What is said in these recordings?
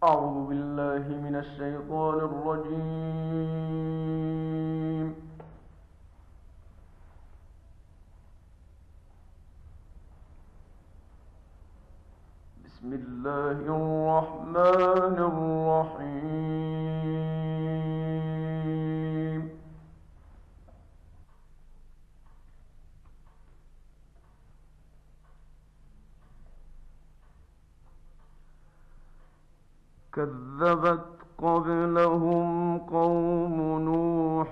أعوذ بالله من الشيطان الرجيم. بسم الله الرحمن الرحيم. كذبت قبلهم قوم نوح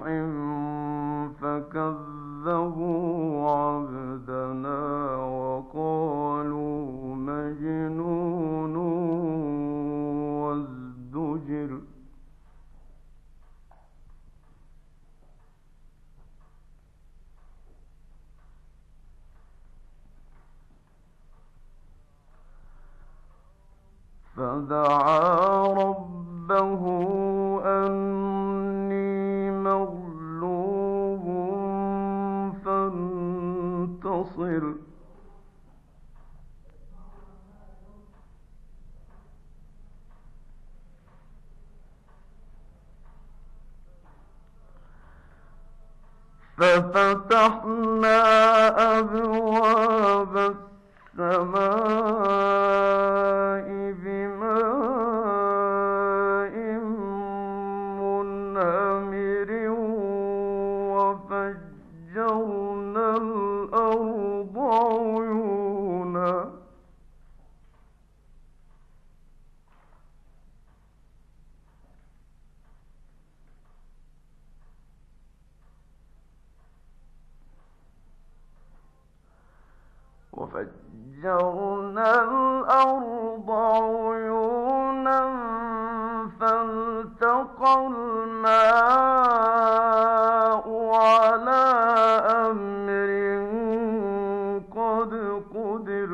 فكذبوا عبدنا وقالوا مجنون وازدجر. فدعا ربه أني مغلوب فانتصر. ففتحنا أبواب السماء بماء منهمر وفجرنا الأرض عيونا. فالتقى الماء على أمر قد قدر.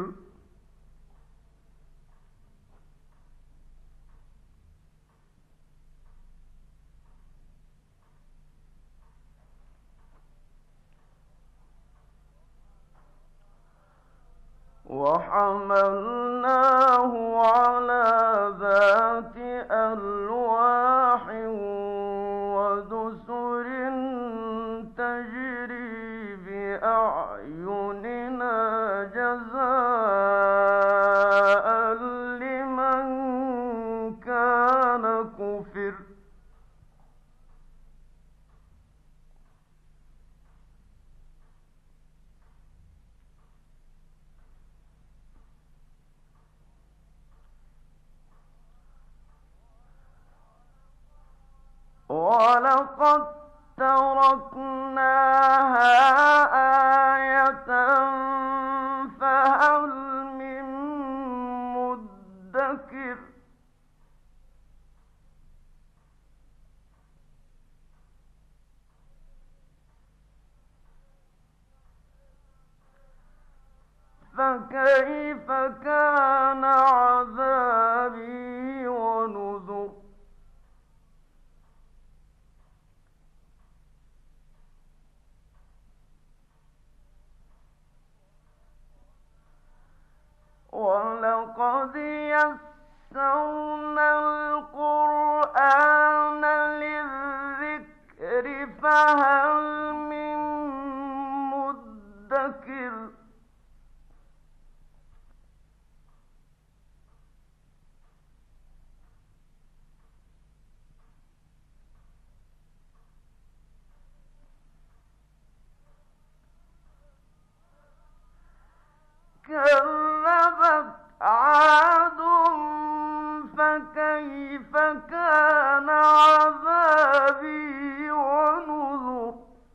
وحملناه على ذات ألواح ودسر تجري بأعيننا جزاء لمن كان كفر. ولقد تركناها آية فهل من مدكر. فكيف كان عذابي ونذر. ولقد يسرنا القرآن للذكر فهل من مدكر. كذبت عاد فكيف كان عذابي ونذر.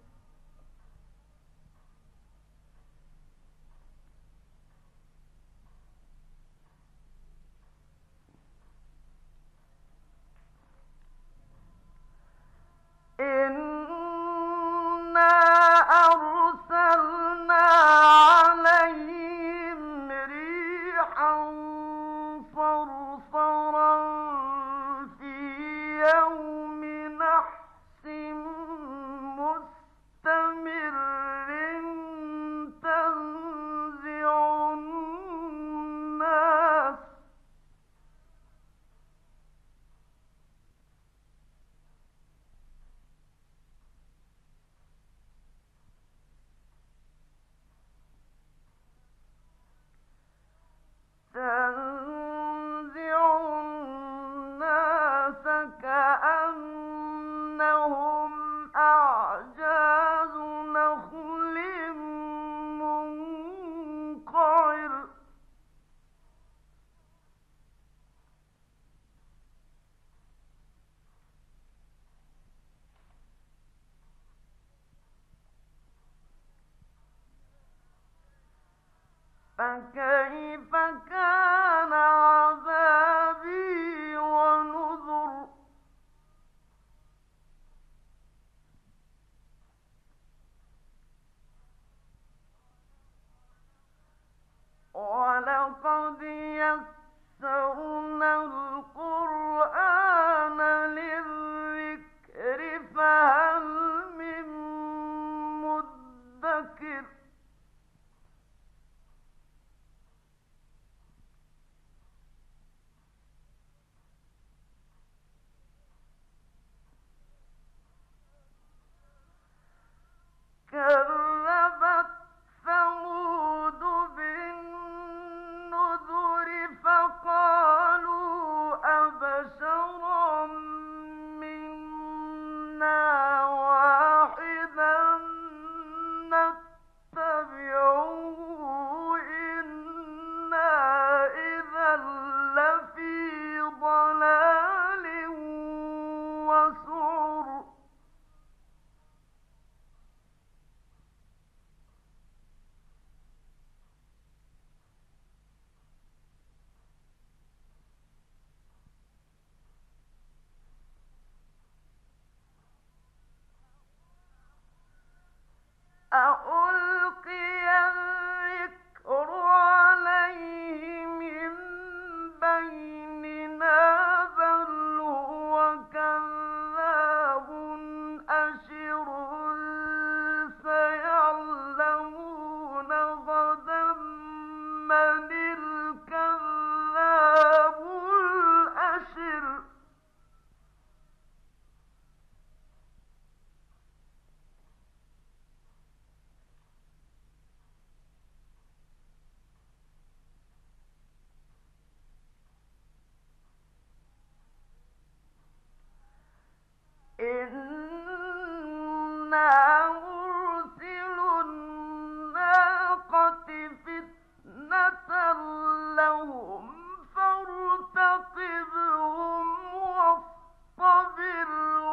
إنا أرسلنا عليهم ريحا صرصرا في يوم نحس مستمر تنزع الناس. فكيف كان عذابي ونذر ولقد يسرنا القرآن للذكر فهل من مدكر كذبت ثمود بالنذر فقالوا أبشرا منا واحدا نتبعه إنا إذا لفي ضلال وسعر أألقي الذكر عليه من بيننا بل هو كذاب أشر سيعلمون غدا من الكذاب الأشر إنا مرسل الناقة فتنة لهم فارتقبهم واصطبر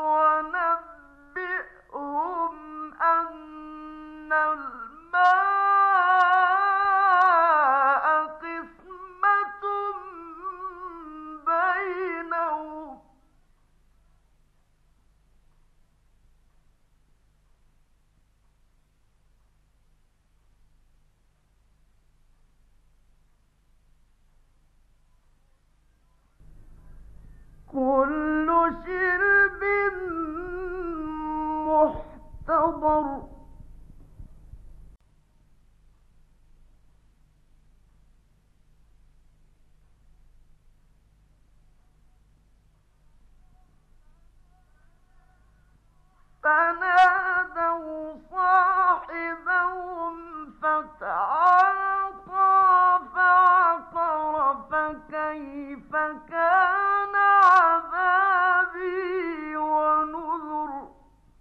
ونبئهم أن الماء قسمة بينهم كل شرب محتضر فنادوا صاحبهم فتعاطى فعقر فكيف كان عذابي ونذر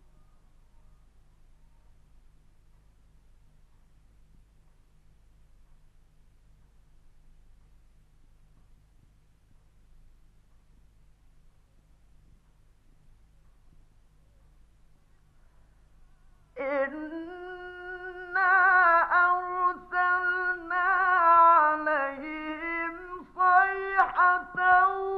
إنا أرسلنا عليهم صيحة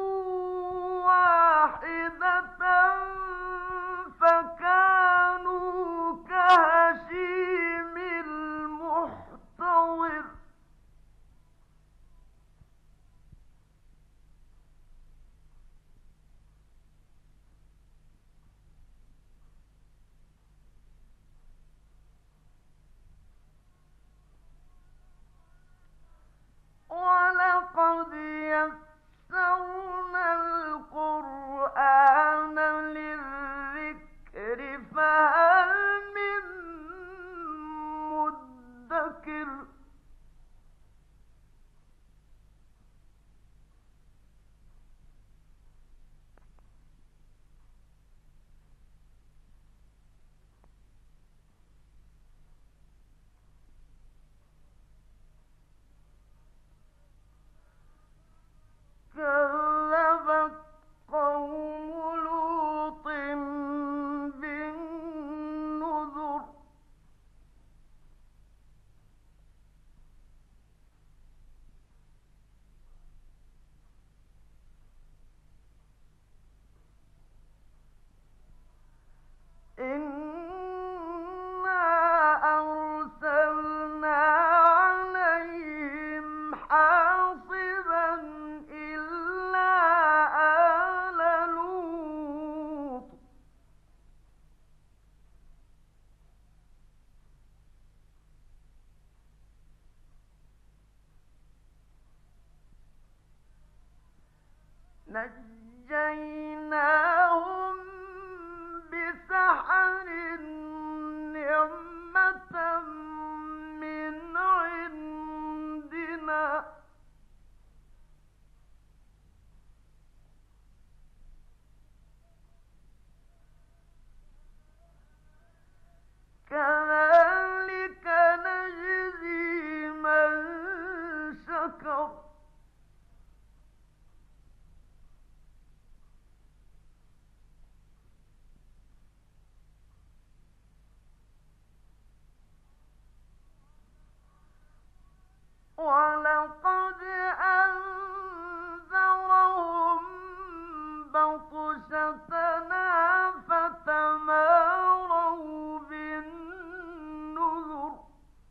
نجيناهم بسحر نعمة من عندنا كذلك نجزي من شكر ولقد أنذرهم بطشتنا فتماروا بالنذر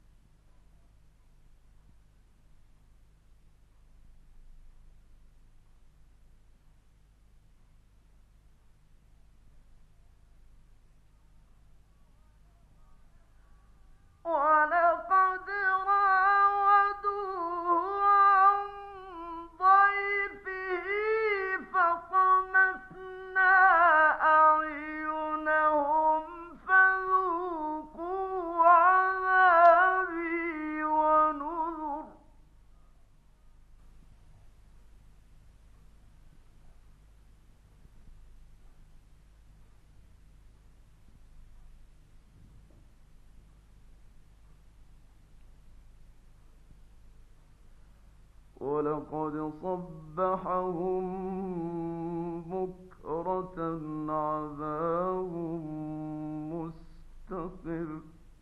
ولقد راودوه عن ضيفه فطمسنا أعينهم فذوقوا عذابي ونذر ولقد صبحهم بكرة عذاب مستقر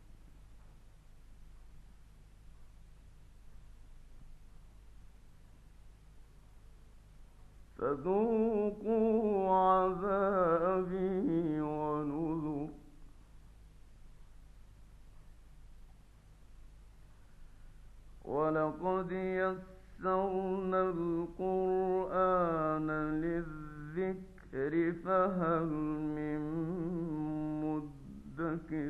فذوقوا عذابي ونذر ولقد يسرنا القرآن للذكر فهل من مدكر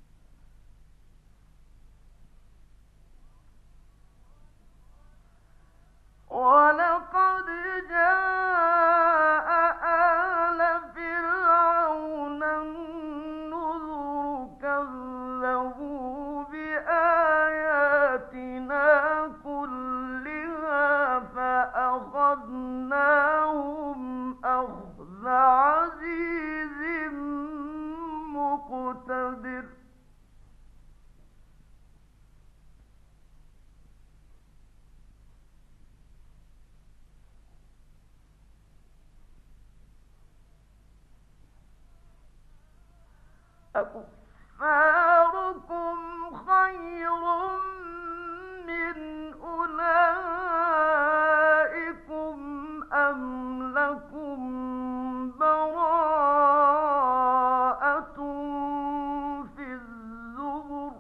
ولقد جاء آل فرعون النذر كذبوا بآياتنا كلها فأخذناهم أخذ عزيز مقتدر أكفاركم خير من أولئكم أم لكم براءة في الزبر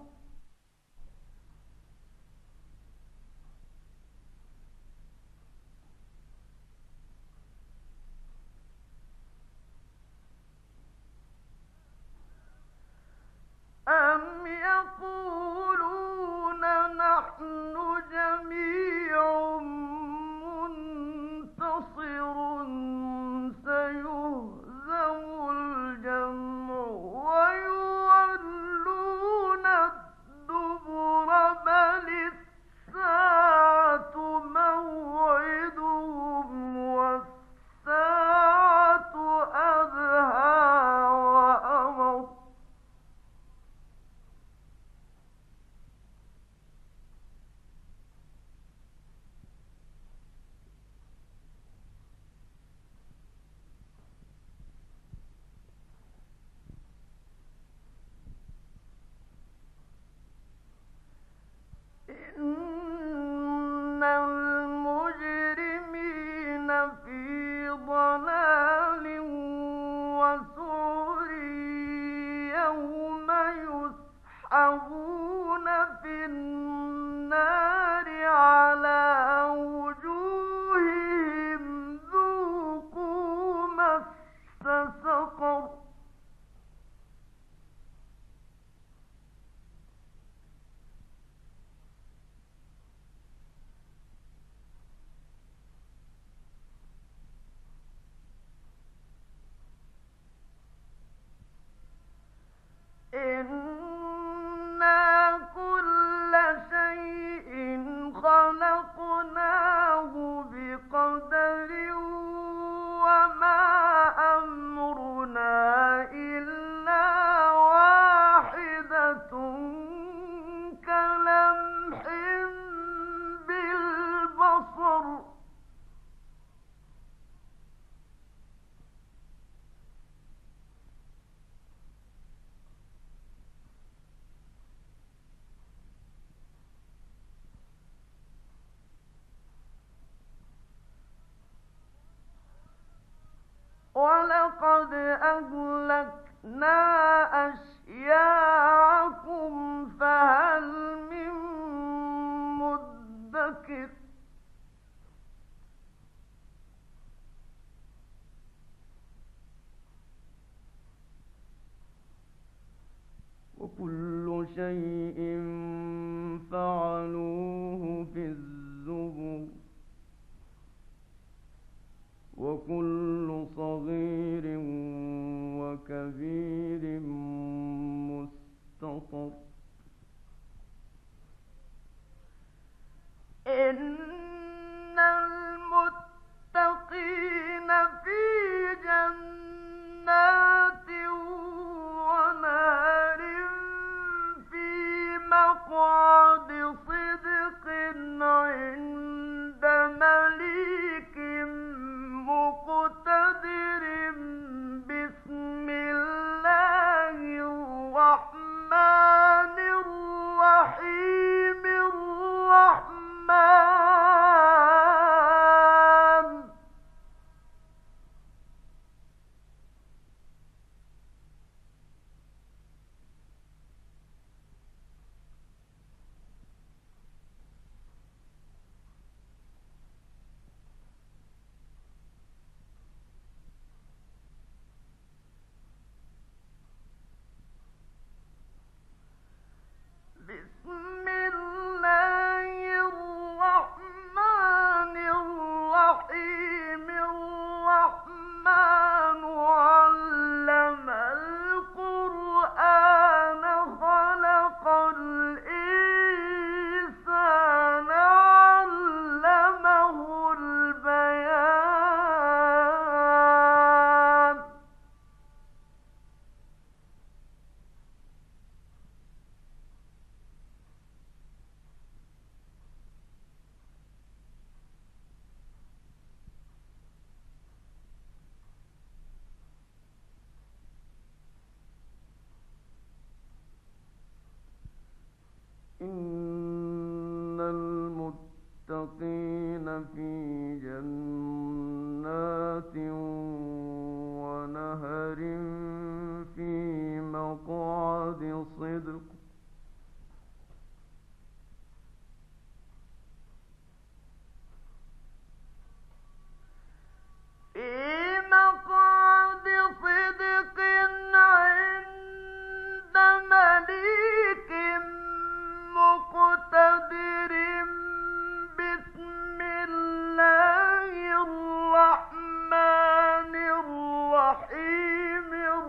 ولقد أهلكنا أشياعكم فهل من مدكر وكل شيء فعلوه في الزبر وكل صغير وكبير مستطر إن المتقين في جنات ونهر في مقعد صدق عند مليك مقتدر بسم الله الرحمن الرحيم الرحمن بسم الله الرحمن الرحيم الرحمن علم القرآن خلق الإنسان علمه البيان إن المتقين في جنات ونهر في مقعد صدق في مقعد صدق عند مليك مقتدر بسم الله الرحمن الرحيم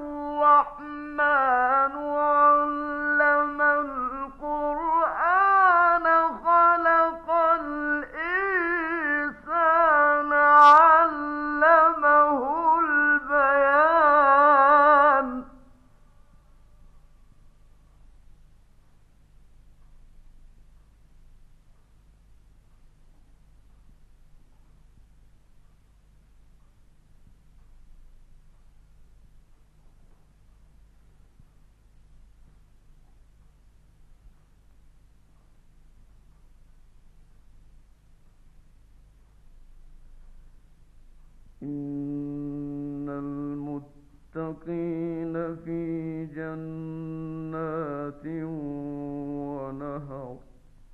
الرحمن علم القرآن خلق الإنسان علمه البيان إن المتقين في جنات ونهر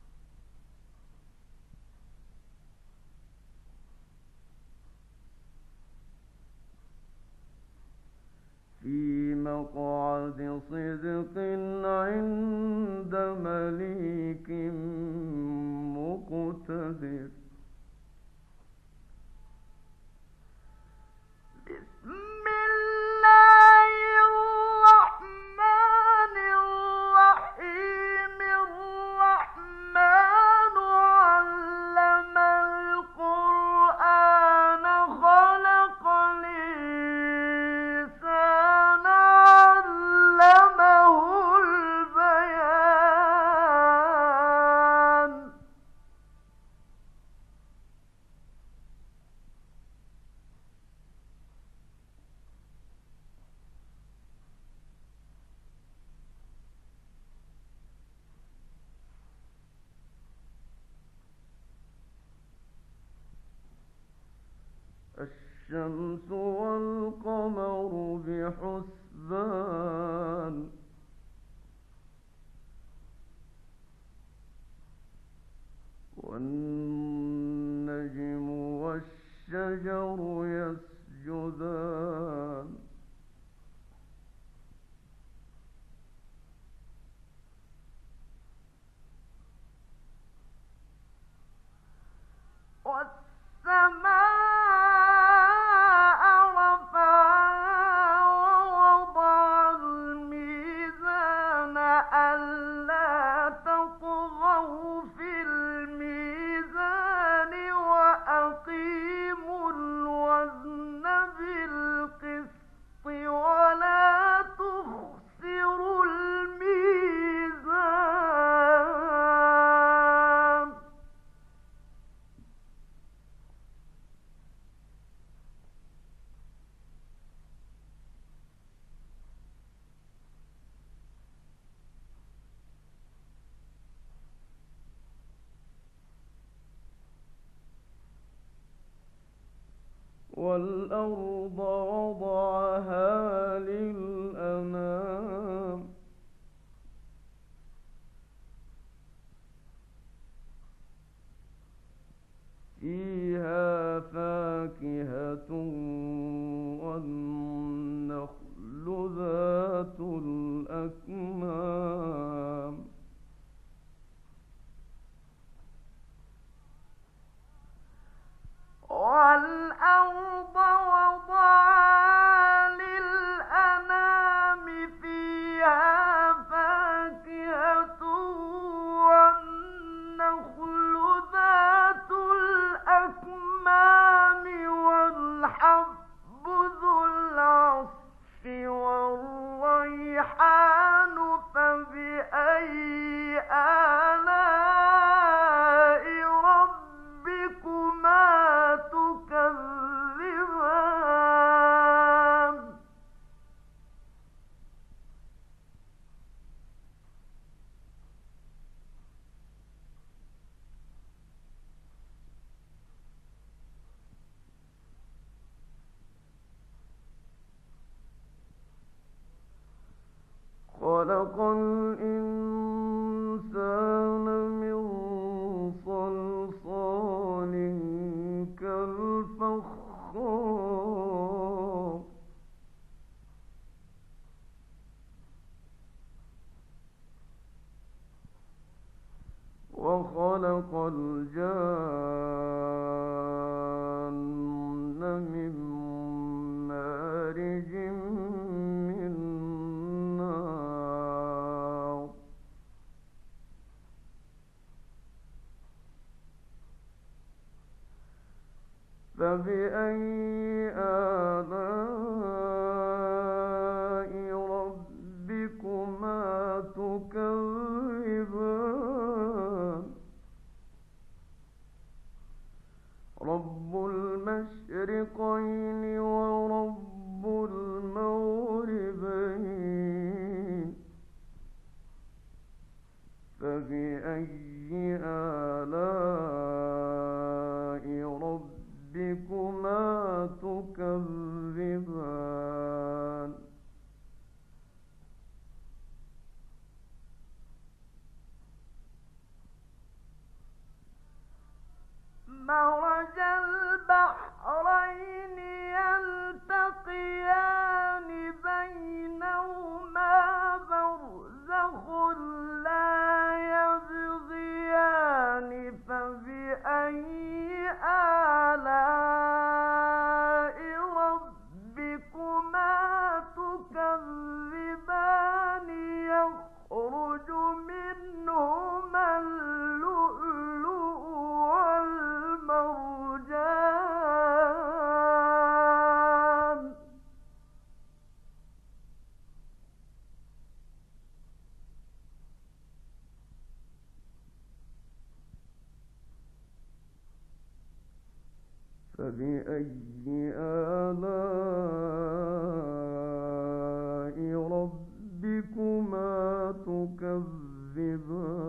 في مقعد صدق عند مليك مقتدر بسم الله الرحمن الرحيم الرحمن علم القرآن خلق الإنسان علمه البيان والشمس والقمر بحسبان والنجم والشجر يسجدان والسماء رفعها ووضع الميزان ألا تطغوا في الميزان وأقيموا الوزن بالقسط ولا تخسروا الميزان والأرض وضعها للأنام فيها فاكهة والنخل ذات الأكمام والأرض وضعها للأنام فيها فاكهة والنخل ذات الأكمام والحب ذو العصف والريحان فبأي آلاء ربكما تكذبان خلق الإنسان من صلصال كالفخار وخلق الجان من مارج من نار فبأي آلاء ربكما تكذبان رب المشرقين ورب المغربين فبأي آلاء ربكما تكذبان مرج البحرين يلتقيان بينهما برزخ لا يبغيان فبأي آلاء ربكما تكذبان يخرج منهما اللؤلؤ والمرجان فبأي آلاء ربكما تكذبان